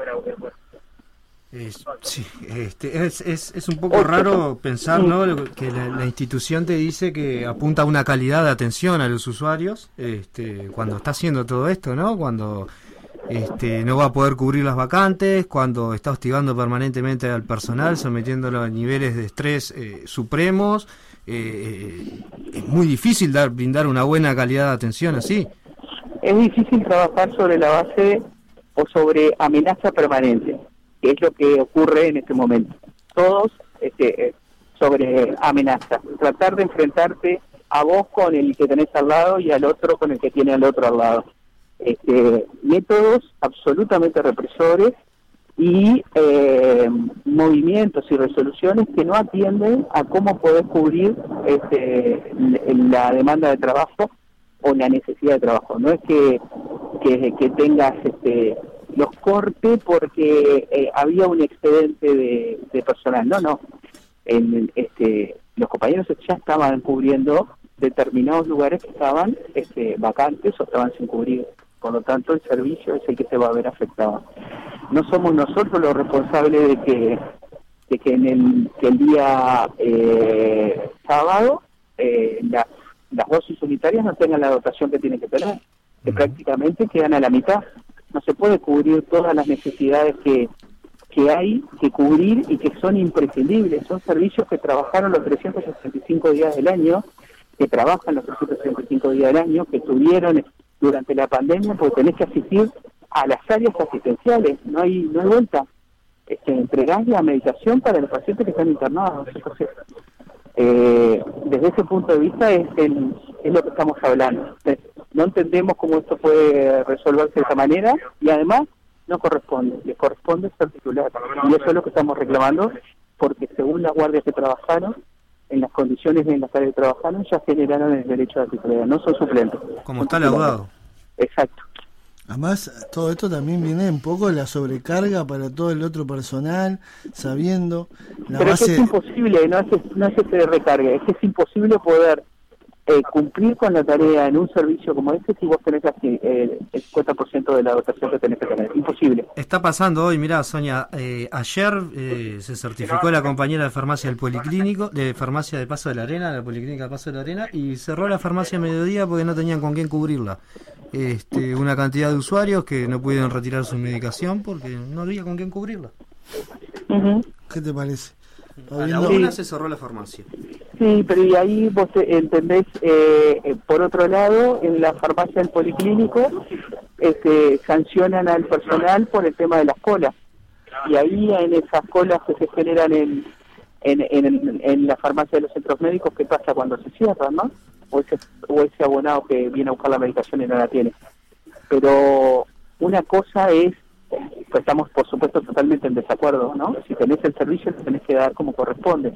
Sí, es un poco raro pensar, ¿no?, que la institución te dice que apunta a una calidad de atención a los usuarios cuando está haciendo todo esto, ¿no? Cuando no va a poder cubrir las vacantes, cuando está hostigando permanentemente al personal, sometiéndolo a niveles de estrés supremos. Es muy difícil brindar una buena calidad de atención así. Es difícil trabajar sobre la base o sobre amenaza permanente, que es lo que ocurre en este momento. Todos sobre amenaza. Tratar de enfrentarte a vos con el que tenés al lado y al otro con el que tiene al otro al lado. Métodos absolutamente represores y movimientos y resoluciones que no atienden a cómo podés cubrir la demanda de trabajo o la necesidad de trabajo. No es que tengas los cortes porque había un excedente de personal. No. Los compañeros ya estaban cubriendo determinados lugares que estaban vacantes o estaban sin cubrir. Por lo tanto, el servicio es el que se va a ver afectado. No somos nosotros los responsables de que el día sábado las dosis unitarias no tengan la dotación que tienen que tener, que prácticamente quedan a la mitad. No se puede cubrir todas las necesidades que hay que cubrir y que son imprescindibles. Son servicios que trabajaron los 365 días del año, que trabajan los 365 días del año, que tuvieron durante la pandemia, porque tenés que asistir a las áreas asistenciales, no hay vuelta. Entregás la medicación para los pacientes que están internados. Entonces, desde ese punto de vista es lo que estamos hablando. No entendemos cómo esto puede resolverse de esa manera y además no corresponde, le corresponde ser titular. Y eso es lo que estamos reclamando, porque según las guardias que trabajaron, en las condiciones en las que trabajaron, ya generaron el derecho a la titularidad, no son suplentes. Como está laudado. Exacto. Además, todo esto también viene un poco de la sobrecarga para todo el otro personal, sabiendo la Pero base... es imposible, no es que se recargue, es que es imposible poder cumplir con la tarea en un servicio como este si vos tenés el 50% de la dotación que tenés que tener. Imposible. Está pasando hoy, mirá, Sonia, ayer se certificó la compañera de farmacia del Policlínico, de farmacia de Paso de la Arena, la Policlínica de Paso de la Arena, y cerró la farmacia a mediodía porque no tenían con quién cubrirla. Una cantidad de usuarios que no pudieron retirar su medicación porque no había con quién cubrirla. ¿Qué te parece? A la una se cerró la farmacia. Sí, pero y ahí vos entendés, por otro lado, en la farmacia del Policlínico sancionan al personal por el tema de las colas. Y ahí en esas colas que se generan en la farmacia de los centros médicos, ¿qué pasa cuando se cierran, no? O ese abonado que viene a buscar la medicación y no la tiene. Pero una cosa es, pues estamos por supuesto totalmente en desacuerdo, ¿no? Si tenés el servicio, lo tenés que dar como corresponde.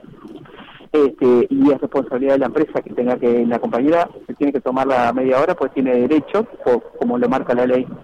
Y es responsabilidad de la empresa que tenga que, la compañera se tiene que tomar la media hora, pues tiene derecho, como lo marca la ley.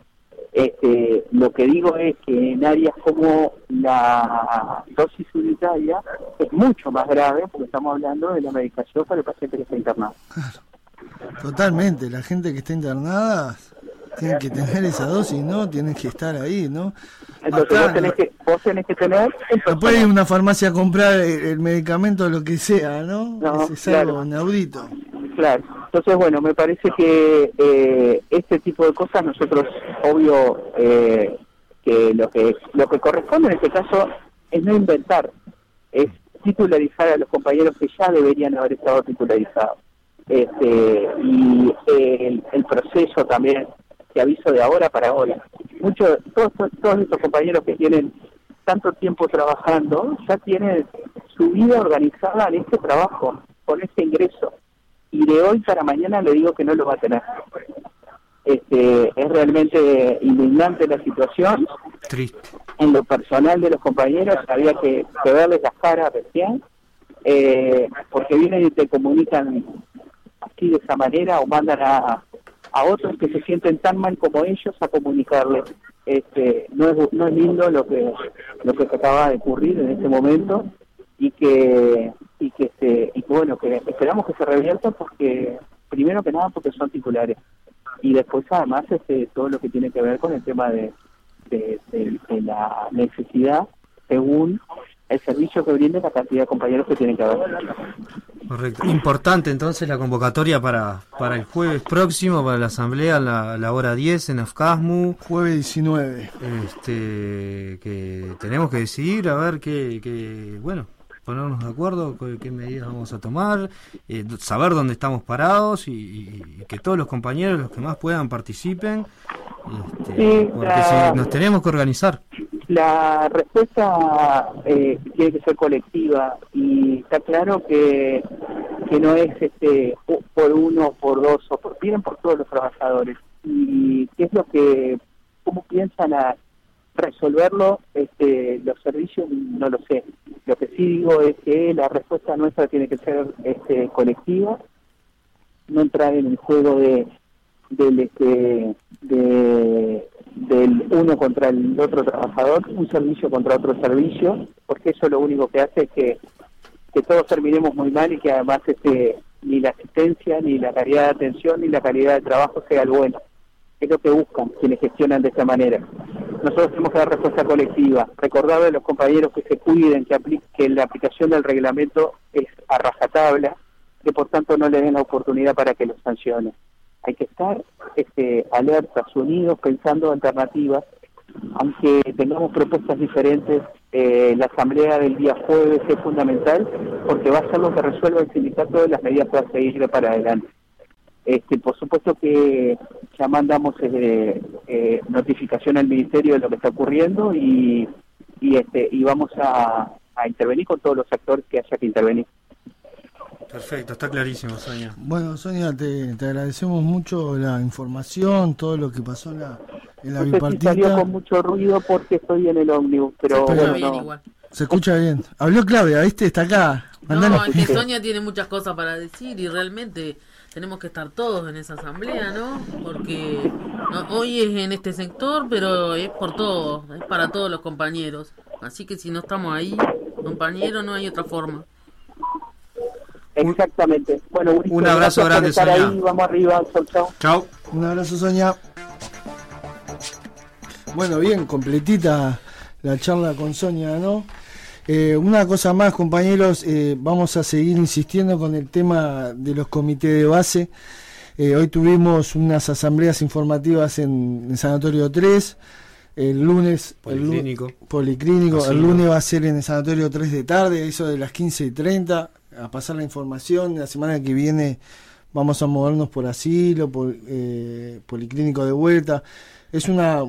Lo que digo es que en áreas como la dosis unitaria es mucho más grave, porque estamos hablando de la medicación para el paciente que está internado. Claro. Totalmente, la gente que está internada tiene que tener esa dosis, ¿no? Tienen que estar ahí, ¿no? Entonces vos tenés que tener... No puede ir a una farmacia a comprar el medicamento o lo que sea, ¿no? Es algo inaudito. Claro. Entonces, bueno, me parece que este tipo de cosas nosotros, obvio, que lo que corresponde en este caso es no inventar, es titularizar a los compañeros que ya deberían haber estado titularizados. Y el proceso también, que aviso de ahora para ahora. Todos estos compañeros que tienen tanto tiempo trabajando, ya tienen su vida organizada en este trabajo, con este ingreso. Y de hoy para mañana le digo que no lo va a tener. Es realmente indignante la situación. Triste. En lo personal de los compañeros había que verles las caras recién, porque vienen y te comunican así de esa manera o mandan a otros que se sienten tan mal como ellos a comunicarles. No es lindo lo que acaba de ocurrir en este momento y que bueno, que esperamos que se revierta, porque primero que nada porque son titulares y después además todo lo que tiene que ver con el tema de la necesidad según el servicio que brinda la cantidad de compañeros que tienen que haber. Correcto. Importante entonces la convocatoria para el jueves próximo, para la asamblea, la hora 10 en Afcasmu. Jueves 19. Que tenemos que decidir a ver bueno, ponernos de acuerdo qué medidas vamos a tomar, saber dónde estamos parados y que todos los compañeros, los que más puedan, participen, porque nos tenemos que organizar. La respuesta tiene que ser colectiva y está claro que no es por uno, por dos, vienen por todos los trabajadores. Y qué es cómo piensan a resolverlo los servicios, no lo sé. Lo que sí digo es que la respuesta nuestra tiene que ser colectiva, no entrar en el juego del uno contra el otro trabajador, un servicio contra otro servicio, porque eso lo único que hace es que todos terminemos muy mal y que además ni la asistencia, ni la calidad de atención, ni la calidad de trabajo sea el bueno. Es lo que buscan quienes gestionan de esta manera. Nosotros tenemos que dar respuesta colectiva, recordarle a los compañeros que se cuiden, que la aplicación del reglamento es a rajatabla, que por tanto no le den la oportunidad para que los sancionen. Hay que estar alertas, unidos, pensando alternativas, aunque tengamos propuestas diferentes. La asamblea del día jueves es fundamental porque va a ser lo que resuelva el sindicato de las medidas para seguir para adelante. Por supuesto que ya mandamos notificación al Ministerio de lo que está ocurriendo y vamos a intervenir con todos los actores que haya que intervenir. Perfecto, está clarísimo, Sonia. Bueno, Sonia, te agradecemos mucho la información, todo lo que pasó en la no bipartita. Salió con mucho ruido porque estoy en el ómnibus, pero bueno, bien igual. Se escucha bien. Habló Claudia, ¿viste? Está acá. No, es que Sonia tiene muchas cosas para decir y realmente tenemos que estar todos en esa asamblea, ¿no? Porque hoy es en este sector, pero es por todos, es para todos los compañeros. Así que si no estamos ahí, compañeros, no hay otra forma. Exactamente. Bueno, un abrazo grande, Sonia. Ahí, vamos arriba. Chau. Chau. Un abrazo, Sonia. Bueno, bien, completita la charla con Sonia, ¿no? Una cosa más, compañeros, vamos a seguir insistiendo con el tema de los comités de base. Hoy tuvimos unas asambleas informativas en el Sanatorio 3. El lunes Policlínico. El lunes va a ser en el Sanatorio 3 de tarde, eso de las 15:30, a pasar la información. La semana que viene vamos a movernos por asilo, por Policlínico de vuelta. Es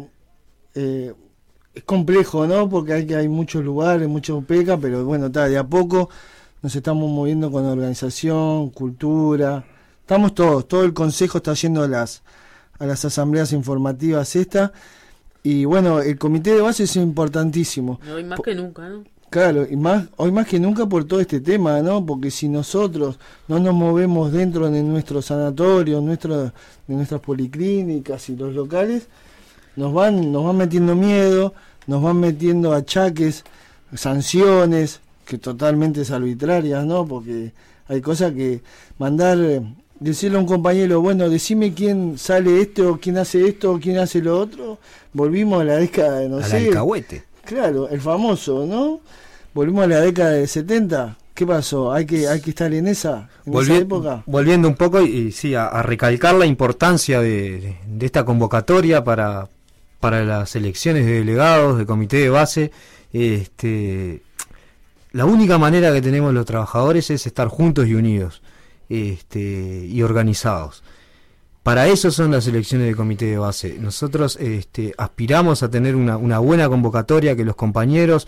complejo, ¿no? Porque hay muchos lugares, muchos PECA, pero bueno, de a poco nos estamos moviendo con organización, cultura. Estamos todo el consejo está yendo a las asambleas informativas y bueno, el comité de base es importantísimo. Hoy más que nunca, ¿no? Claro, y hoy más que nunca por todo este tema, ¿no? Porque si nosotros no nos movemos dentro de nuestros sanatorios, de nuestras policlínicas y los locales, nos van metiendo miedo, nos van metiendo achaques, sanciones, que totalmente es arbitrarias, ¿no? Porque hay cosas que decirle a un compañero, bueno, decime quién sale o quién hace esto o quién hace lo otro. Volvimos a la década de, al alcahuete. Claro, el famoso, ¿no? Volvimos a la década de 70. ¿Qué pasó? Hay que estar en esa época. Volviendo un poco y sí, a recalcar la importancia de esta convocatoria para las elecciones de delegados, de comité de base. La única manera que tenemos los trabajadores es estar juntos y unidos y organizados. Para eso son las elecciones de comité de base. Nosotros aspiramos a tener una buena convocatoria, que los compañeros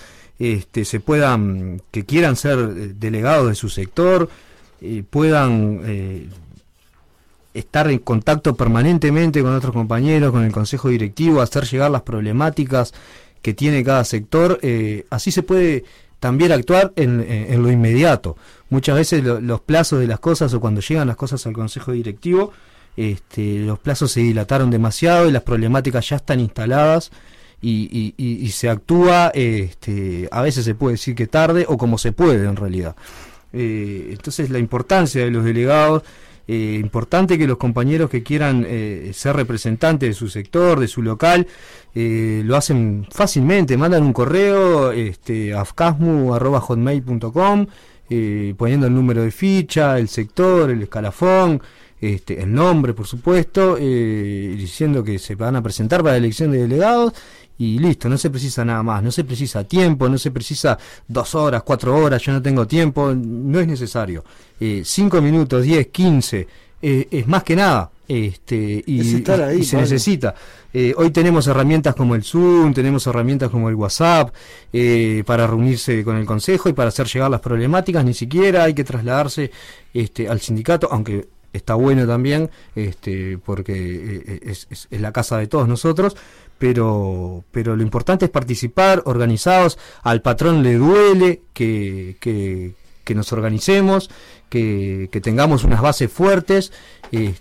que quieran ser delegados de su sector, puedan estar en contacto permanentemente con otros compañeros, con el consejo directivo, hacer llegar las problemáticas que tiene cada sector. Así se puede también actuar en lo inmediato. Muchas veces los plazos de las cosas, o cuando llegan las cosas al consejo directivo, los plazos se dilataron demasiado y las problemáticas ya están instaladas y se actúa, a veces se puede decir que tarde o como se puede en realidad. Entonces la importancia de los delegados, importante que los compañeros que quieran ser representantes de su sector, de su local, lo hacen fácilmente, mandan un correo a afcasmu@hotmail.com, poniendo el número de ficha, el sector, el escalafón, el nombre, por supuesto, diciendo que se van a presentar para la elección de delegados y listo. No se precisa nada más, no se precisa tiempo, no se precisa 2 horas, 4 horas, yo no tengo tiempo, no es necesario. 5 minutos, 10, 15, es más que nada. Y se necesita. Hoy tenemos herramientas como el Zoom, tenemos herramientas como el WhatsApp para reunirse con el consejo y para hacer llegar las problemáticas. Ni siquiera hay que trasladarse al sindicato, aunque está bueno también, porque es la casa de todos nosotros, pero lo importante es participar, organizados. Al patrón le duele que nos organicemos, que tengamos unas bases fuertes, y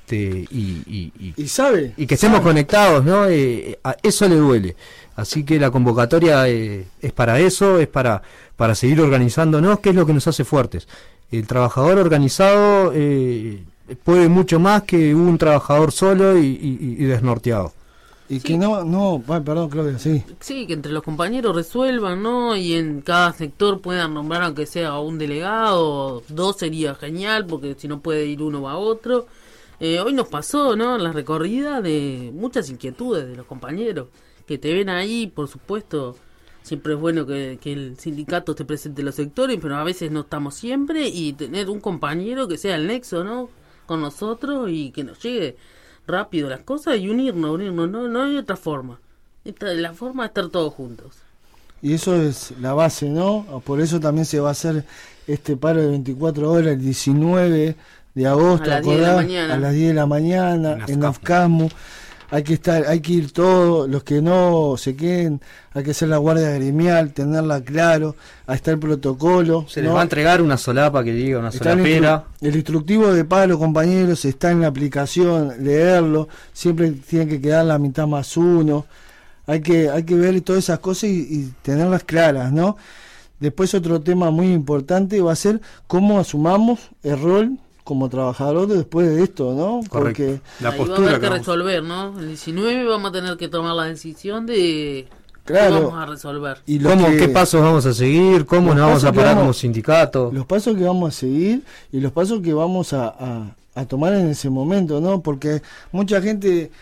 que estemos conectados, ¿no? A eso le duele. Así que la convocatoria es para eso, es para seguir organizándonos, que es lo que nos hace fuertes. El trabajador organizado puede mucho más que un trabajador solo y desnorteado. Y sí. Que perdón, Claudia, sí. Sí, que entre los compañeros resuelvan, ¿no? Y en cada sector puedan nombrar, aunque sea un delegado, 2 sería genial, porque si no puede ir uno va a otro. Hoy nos pasó, ¿no? En la recorrida de muchas inquietudes de los compañeros, que te ven ahí, por supuesto. Siempre es bueno que el sindicato esté presente en los sectores, pero a veces no estamos siempre, y tener un compañero que sea el nexo, ¿no? Con nosotros y que nos llegue rápido las cosas y unirnos, no hay otra forma. Esta es la forma de estar todos juntos. Y eso es la base, ¿no? Por eso también se va a hacer este paro de 24 horas el 19 de agosto, a las 10 de la mañana. A las 10 de la mañana, en AFCASMU. Hay que ir todos, los que no se queden, hay que hacer la guardia gremial, tenerla claro, ahí está el protocolo. Se les va a entregar una solapa que diga, una solapera. El instructivo de paro, compañeros, está en la aplicación, leerlo, siempre tiene que quedar la mitad más uno, hay que ver todas esas cosas y tenerlas claras, ¿no? Después otro tema muy importante va a ser cómo asumamos el rol como trabajador después de esto, ¿no? Correcto. Porque la postura va a haber que resolver, ¿no? El 19 vamos a tener que tomar la decisión de claro, qué vamos a resolver. ¿Y qué pasos vamos a seguir? ¿Cómo nos vamos a parar como sindicato? Los pasos que vamos a seguir y los pasos que vamos a tomar en ese momento, ¿no? Porque mucha gente,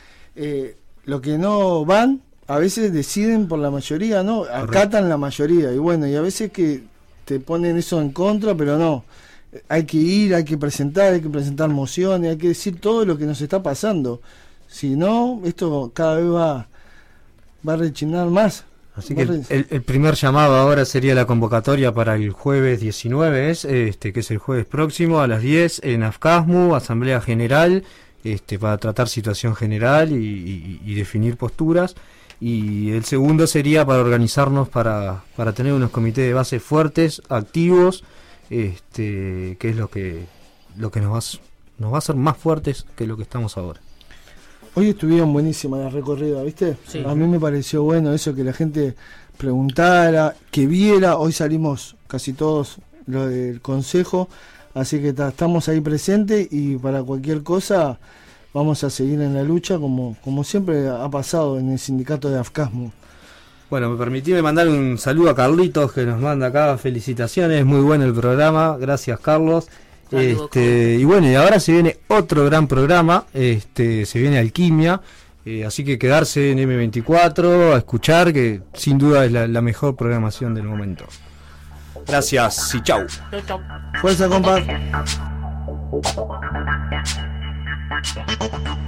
lo que no van, a veces deciden por la mayoría, ¿no? Acatan la mayoría, y bueno, y a veces que te ponen eso en contra, pero no. Hay que ir, hay que presentar mociones, hay que decir todo lo que nos está pasando. Si no, esto cada vez va a rechinar más. Así que el primer llamado ahora sería la convocatoria para el jueves 19, que es el jueves próximo a las 10 en AFCASMU, Asamblea General, para tratar situación general y definir posturas. Y el segundo sería para organizarnos para tener unos comités de base fuertes, activos, que es lo que nos va a hacer más fuertes que lo que estamos ahora. Hoy estuvieron buenísimas las recorridas, ¿viste? Sí. A mí me pareció bueno eso, que la gente preguntara, que viera. Hoy salimos casi todos lo del consejo, así que estamos ahí presentes, y para cualquier cosa vamos a seguir en la lucha como siempre ha pasado en el sindicato de AFCASMU. Bueno, me permití mandar un saludo a Carlitos, que nos manda acá felicitaciones, muy bueno el programa, gracias Carlos. Y bueno, y ahora se viene otro gran programa, se viene Alquimia, así que quedarse en M24 a escuchar, que sin duda es la mejor programación del momento. Gracias y chau. Fuerza, compa.